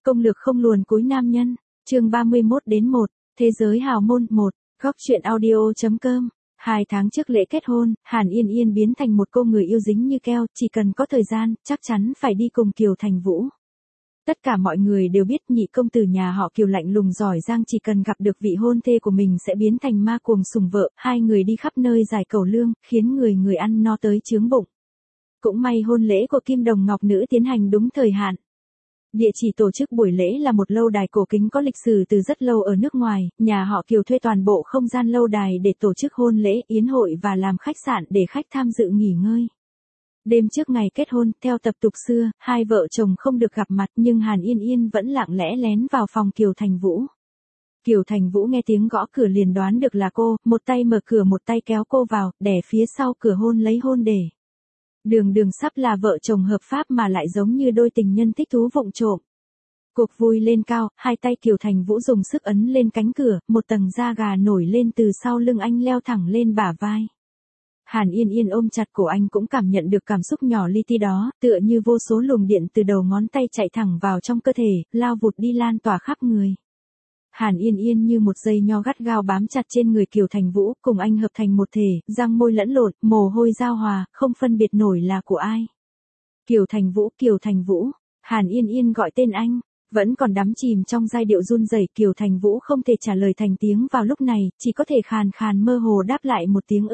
Công lược không luồn cúi nam nhân, chương 31-1, Thế giới hào môn 1, góc truyện audio.com. 2 tháng trước lễ kết hôn, Hàn Yên Yên biến thành một cô người yêu dính như keo, chỉ cần có thời gian, chắc chắn phải đi cùng Kiều Thành Vũ. Tất cả mọi người đều biết nhị công tử nhà họ Kiều lạnh lùng giỏi giang, chỉ cần gặp được vị hôn thê của mình sẽ biến thành ma cuồng sùng vợ, hai người đi khắp nơi giải cẩu lương, khiến người ăn no tới chướng bụng. Cũng may hôn lễ của Kim Đồng Ngọc Nữ tiến hành đúng thời hạn. Địa chỉ tổ chức buổi lễ là một lâu đài cổ kính có lịch sử từ rất lâu ở nước ngoài, nhà họ Kiều thuê toàn bộ không gian lâu đài để tổ chức hôn lễ, yến hội và làm khách sạn để khách tham dự nghỉ ngơi. Đêm trước ngày kết hôn, theo tập tục xưa, hai vợ chồng không được gặp mặt nhưng Hàn Yên Yên vẫn lặng lẽ lén vào phòng Kiều Thành Vũ. Kiều Thành Vũ nghe tiếng gõ cửa liền đoán được là cô, một tay mở cửa một tay kéo cô vào, đè phía sau cửa hôn lấy hôn để. Đường sắp là vợ chồng hợp pháp mà lại giống như đôi tình nhân thích thú vụng trộm. Cuộc vui lên cao, hai tay Kiều Thành Vũ dùng sức ấn lên cánh cửa, một tầng da gà nổi lên từ sau lưng anh leo thẳng lên bả vai. Hàn Yên Yên ôm chặt cổ anh cũng cảm nhận được cảm xúc nhỏ li ti đó, tựa như vô số luồng điện từ đầu ngón tay chạy thẳng vào trong cơ thể, lao vụt đi lan tỏa khắp người. Hàn Yên Yên như một dây nho gắt gao bám chặt trên người Kiều Thành Vũ, cùng anh hợp thành một thể, răng môi lẫn lộn, mồ hôi giao hòa, không phân biệt nổi là của ai. Kiều Thành Vũ, Hàn Yên Yên gọi tên anh, vẫn còn đắm chìm trong giai điệu run rẩy. Kiều Thành Vũ không thể trả lời thành tiếng vào lúc này, chỉ có thể khàn khàn mơ hồ đáp lại một tiếng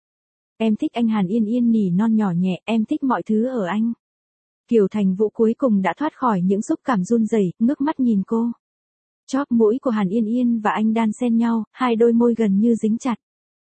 Em thích anh. Hàn Yên Yên nỉ non nhỏ nhẹ, em thích mọi thứ ở anh. Kiều Thành Vũ cuối cùng đã thoát khỏi những xúc cảm run rẩy, ngước mắt nhìn cô. Chóp mũi của Hàn Yên Yên và anh đan xen nhau, hai đôi môi gần như dính chặt.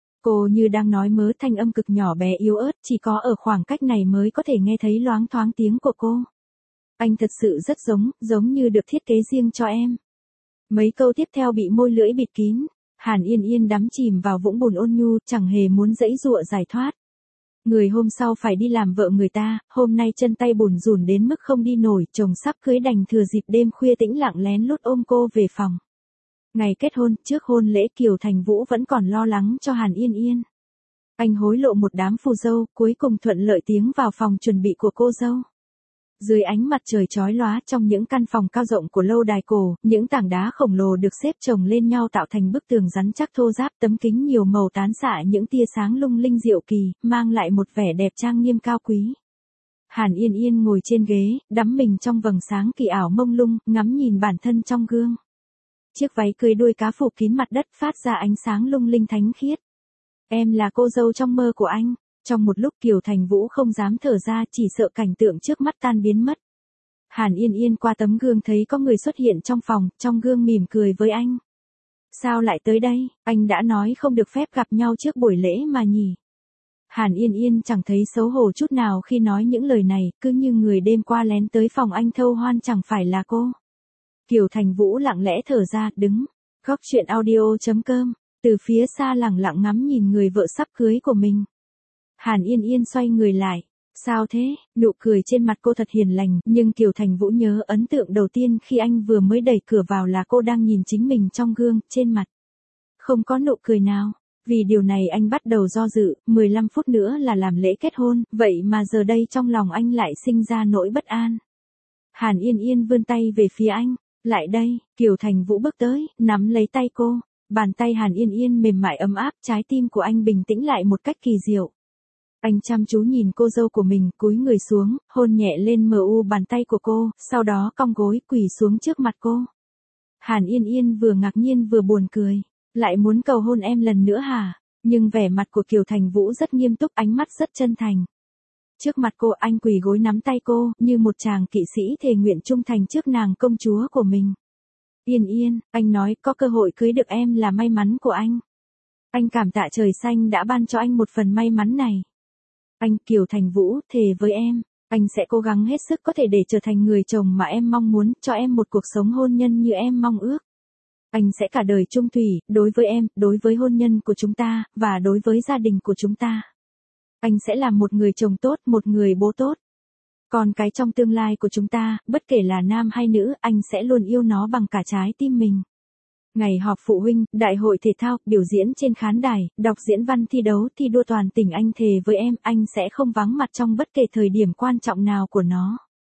Cô như đang nói mớ, thanh âm cực nhỏ bé yếu ớt, chỉ có ở khoảng cách này mới có thể nghe thấy loáng thoáng tiếng của cô. Anh thật sự rất giống như được thiết kế riêng cho em. Mấy câu tiếp theo bị môi lưỡi bịt kín. Hàn Yên Yên đắm chìm vào vũng bùn ôn nhu, chẳng hề muốn giãy giụa giải thoát. Người hôm sau phải đi làm vợ người ta, hôm nay chân tay bùn rùn đến mức không đi nổi, chồng sắp cưới đành thừa dịp đêm khuya tĩnh lặng lén lút ôm cô về phòng. Ngày kết hôn, trước hôn lễ Kiều Thành Vũ vẫn còn lo lắng cho Hàn Yên Yên. Anh hối lộ một đám phù dâu, cuối cùng thuận lợi tiến vào phòng chuẩn bị của cô dâu. Dưới ánh mặt trời chói lóa, trong những căn phòng cao rộng của lâu đài cổ, những tảng đá khổng lồ được xếp chồng lên nhau tạo thành bức tường rắn chắc thô ráp, tấm kính nhiều màu tán xạ những tia sáng lung linh diệu kỳ, mang lại một vẻ đẹp trang nghiêm cao quý. Hàn Yên Yên ngồi trên ghế, đắm mình trong vầng sáng kỳ ảo mông lung, ngắm nhìn bản thân trong gương. Chiếc váy cưới đuôi cá phủ kín mặt đất phát ra ánh sáng lung linh thánh khiết. Em là cô dâu trong mơ của anh. Trong một lúc Kiều Thành Vũ không dám thở ra, chỉ sợ cảnh tượng trước mắt tan biến mất. Hàn Yên Yên qua tấm gương thấy có người xuất hiện trong phòng, trong gương mỉm cười với anh. Sao lại tới đây, anh đã nói không được phép gặp nhau trước buổi lễ mà nhỉ. Hàn Yên Yên chẳng thấy xấu hổ chút nào khi nói những lời này, cứ như người đêm qua lén tới phòng anh thâu hoan chẳng phải là cô. Kiều Thành Vũ lặng lẽ thở ra, đứng. Góc truyện audio.com, từ phía xa lẳng lặng ngắm nhìn người vợ sắp cưới của mình. Hàn Yên Yên xoay người lại. Sao thế? Nụ cười trên mặt cô thật hiền lành, nhưng Kiều Thành Vũ nhớ ấn tượng đầu tiên khi anh vừa mới đẩy cửa vào là cô đang nhìn chính mình trong gương, trên mặt không có nụ cười nào. Vì điều này anh bắt đầu do dự, 15 phút nữa là làm lễ kết hôn, vậy mà giờ đây trong lòng anh lại sinh ra nỗi bất an. Hàn Yên Yên vươn tay về phía anh. Lại đây, Kiều Thành Vũ bước tới, nắm lấy tay cô. Bàn tay Hàn Yên Yên mềm mại ấm áp, trái tim của anh bình tĩnh lại một cách kỳ diệu. Anh chăm chú nhìn cô dâu của mình, cúi người xuống, hôn nhẹ lên bàn tay của cô, sau đó cong gối quỳ xuống trước mặt cô. Hàn Yên Yên vừa ngạc nhiên vừa buồn cười. Lại muốn cầu hôn em lần nữa hả? Nhưng vẻ mặt của Kiều Thành Vũ rất nghiêm túc, ánh mắt rất chân thành. Trước mặt cô anh quỳ gối nắm tay cô, như một chàng kỵ sĩ thề nguyện trung thành trước nàng công chúa của mình. Yên Yên, anh nói có cơ hội cưới được em là may mắn của anh. Anh cảm tạ trời xanh đã ban cho anh một phần may mắn này. Anh, Kiều Thành Vũ, thề với em, anh sẽ cố gắng hết sức có thể để trở thành người chồng mà em mong muốn, cho em một cuộc sống hôn nhân như em mong ước. Anh sẽ cả đời chung thủy, đối với em, đối với hôn nhân của chúng ta, và đối với gia đình của chúng ta. Anh sẽ là một người chồng tốt, một người bố tốt. Còn cái trong tương lai của chúng ta, bất kể là nam hay nữ, anh sẽ luôn yêu nó bằng cả trái tim mình. Ngày họp phụ huynh, đại hội thể thao, biểu diễn trên khán đài, đọc diễn văn thi đấu, thi đua toàn tỉnh, anh thề với em, anh sẽ không vắng mặt trong bất kể thời điểm quan trọng nào của nó.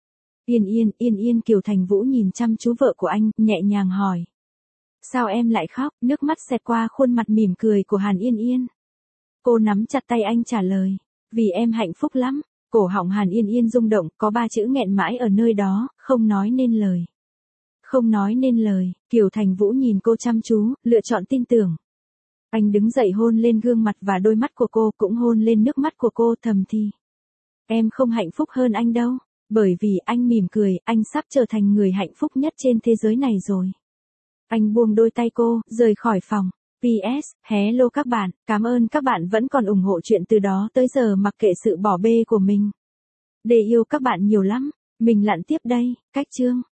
Yên Yên Kiều Thành Vũ nhìn chăm chú vợ của anh, nhẹ nhàng hỏi. Sao em lại khóc? Nước mắt xẹt qua khuôn mặt mỉm cười của Hàn Yên Yên. Cô nắm chặt tay anh trả lời. Vì em hạnh phúc lắm. Cổ họng Hàn Yên Yên rung động, có 3 chữ nghẹn mãi ở nơi đó, không nói nên lời. Không nói nên lời, Kiều Thành Vũ nhìn cô chăm chú, lựa chọn tin tưởng. Anh đứng dậy hôn lên gương mặt và đôi mắt của cô, cũng hôn lên nước mắt của cô, thầm thì. Em không hạnh phúc hơn anh đâu, bởi vì anh mỉm cười, anh sắp trở thành người hạnh phúc nhất trên thế giới này rồi. Anh buông đôi tay cô, rời khỏi phòng. PS, hello các bạn, cảm ơn các bạn vẫn còn ủng hộ chuyện từ đó tới giờ mặc kệ sự bỏ bê của mình. Để yêu các bạn nhiều lắm, mình lặn tiếp đây, cách chương.